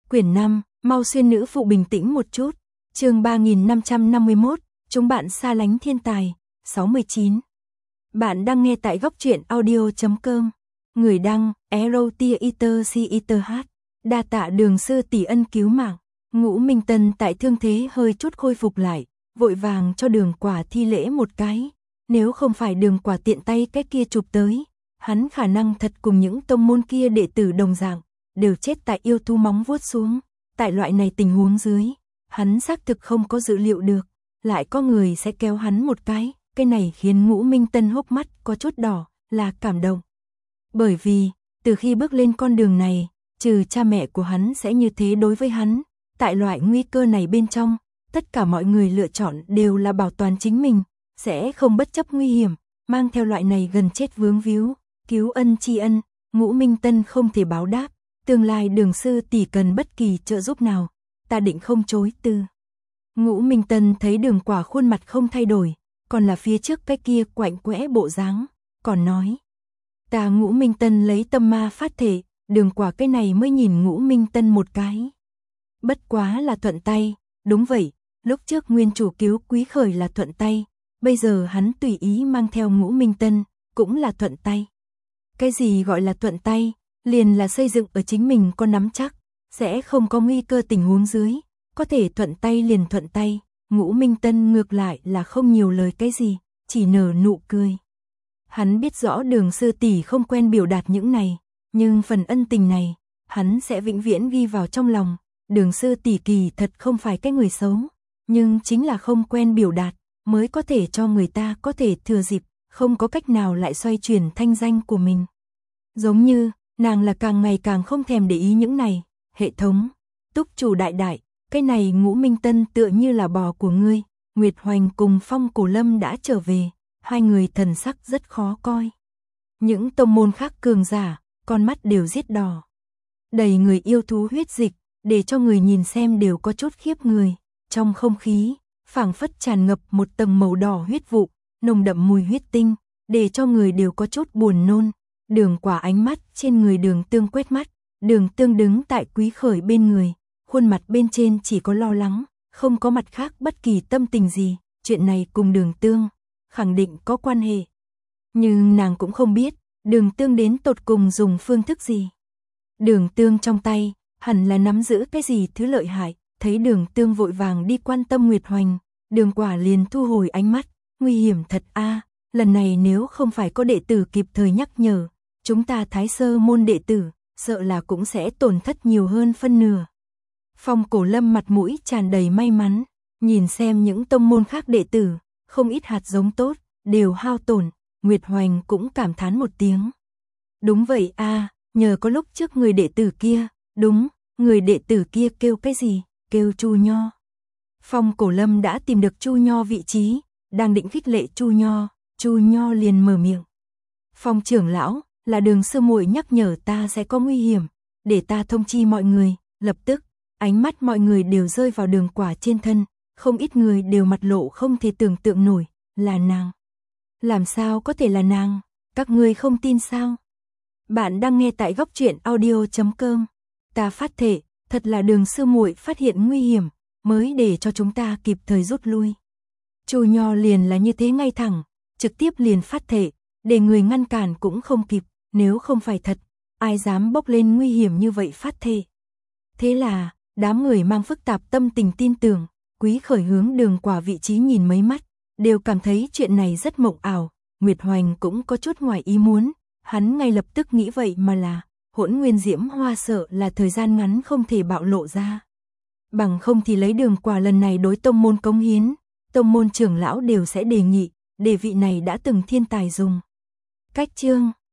Quyển 5, mau xuyên nữ phụ bình tĩnh một chút. Chương 3551, chúng bạn xa lánh thiên tài, 69. Bạn đang nghe tại góc truyện audio.com. Người đăng, Erotiater. Đa tạ Đường sư tỷ ân cứu mạng. Ngũ Minh Tân tại thương thế hơi chút khôi phục lại, vội vàng cho Đường Quả thi lễ một cái. Nếu không phải Đường Quả tiện tay cái kia chụp tới, hắn khả năng thật cùng những tông môn kia đệ tử đồng dạng, đều chết tại yêu thú móng vuốt xuống. Tại loại này tình huống dưới, hắn xác thực không có dự liệu được, lại có người sẽ kéo hắn một cái này khiến Ngũ Minh Tân hốc mắt có chút đỏ, là cảm động. Bởi vì, từ khi bước lên con đường này, trừ cha mẹ của hắn sẽ như thế đối với hắn, tại loại nguy cơ này bên trong, tất cả mọi người lựa chọn đều là bảo toàn chính mình, sẽ không bất chấp nguy hiểm, mang theo loại này gần chết vướng víu, cứu ân tri ân, Ngũ Minh Tân không thể báo đáp, tương lai Đường sư tỷ cần bất kỳ trợ giúp nào, ta định không chối từ. Ngũ Minh Tân thấy Đường Quả khuôn mặt không thay đổi, còn là phía trước cái kia quạnh quẽ bộ dáng, còn nói: "Ta Ngũ Minh Tân lấy tâm ma phát thể." Đường Quả cái này mới nhìn Ngũ Minh Tân một cái. Bất quá là thuận tay, đúng vậy, lúc trước nguyên chủ cứu Quý Khởi là thuận tay, bây giờ hắn tùy ý mang theo Ngũ Minh Tân, cũng là thuận tay. Cái gì gọi là thuận tay? Liền là xây dựng ở chính mình có nắm chắc, sẽ không có nguy cơ tình huống dưới, có thể thuận tay liền thuận tay. Ngũ Minh Tân ngược lại là không nhiều lời cái gì, chỉ nở nụ cười. Hắn biết rõ Đường sư tỷ không quen biểu đạt những này, nhưng phần ân tình này, hắn sẽ vĩnh viễn ghi vào trong lòng. Đường sư tỷ kỳ thật không phải cái người xấu, nhưng chính là không quen biểu đạt, mới có thể cho người ta có thể thừa dịp, không có cách nào lại xoay chuyển thanh danh của mình. Giống như, nàng là càng ngày càng không thèm để ý những này, hệ thống, túc chủ đại đại, cái này Ngũ Minh Tân tựa như là bò của ngươi. Nguyệt Hoành cùng Phong Cổ Lâm đã trở về, hai người thần sắc rất khó coi. Những tông môn khác cường giả, con mắt đều giết đỏ. Đầy người yêu thú huyết dịch, để cho người nhìn xem đều có chút khiếp người. Trong không khí, phảng phất tràn ngập một tầng màu đỏ huyết vụ, nồng đậm mùi huyết tinh, để cho người đều có chút buồn nôn. Đường Quả ánh mắt trên người Đường Tương quét mắt, Đường Tương đứng tại Quý Khởi bên người, khuôn mặt bên trên chỉ có lo lắng, không có mặt khác bất kỳ tâm tình gì, chuyện này cùng Đường Tương khẳng định có quan hệ. Nhưng nàng cũng không biết, Đường Tương đến tột cùng dùng phương thức gì. Đường Tương trong tay, hẳn là nắm giữ cái gì thứ lợi hại, thấy Đường Tương vội vàng đi quan tâm Nguyệt Hoành, Đường Quả liền thu hồi ánh mắt, nguy hiểm thật a, lần này nếu không phải có đệ tử kịp thời nhắc nhở, chúng ta Thái Sơ môn đệ tử, sợ là cũng sẽ tổn thất nhiều hơn phân nửa. Phong Cổ Lâm mặt mũi tràn đầy may mắn, nhìn xem những tông môn khác đệ tử, không ít hạt giống tốt, đều hao tổn, Nguyệt Hoành cũng cảm thán một tiếng. Đúng vậy a, nhờ có lúc trước người đệ tử kia, đúng, người đệ tử kia kêu cái gì, kêu Chu Nho. Phong Cổ Lâm đã tìm được Chu Nho vị trí, đang định khích lệ Chu Nho liền mở miệng. Phong trưởng lão, là Đường sư muội nhắc nhở ta sẽ có nguy hiểm, để ta thông chi mọi người, lập tức. Ánh mắt mọi người đều rơi vào Đường Quả trên thân, không ít người đều mặt lộ không thể tưởng tượng nổi, là nàng. Làm sao có thể là nàng, các ngươi không tin sao? Bạn đang nghe tại góc truyện audio.com. Ta phát thể, thật là Đường sư muội phát hiện nguy hiểm, mới để cho chúng ta kịp thời rút lui. Chu Nho liền là như thế ngay thẳng, trực tiếp liền phát thể, để người ngăn cản cũng không kịp, nếu không phải thật, ai dám bốc lên nguy hiểm như vậy phát thể. Thế là, đám người mang phức tạp tâm tình tin tưởng, Quý Khởi hướng Đường Quả vị trí nhìn mấy mắt, đều cảm thấy chuyện này rất mộng ảo. Nguyệt Hoành cũng có chút ngoài ý muốn, hắn ngay lập tức nghĩ vậy mà là, Hỗn Nguyên Diễm Hoa sợ là thời gian ngắn không thể bạo lộ ra. Bằng không thì lấy Đường Quả lần này đối tông môn cống hiến, tông môn trưởng lão đều sẽ đề nghị, để vị này đã từng thiên tài dùng. Cách chương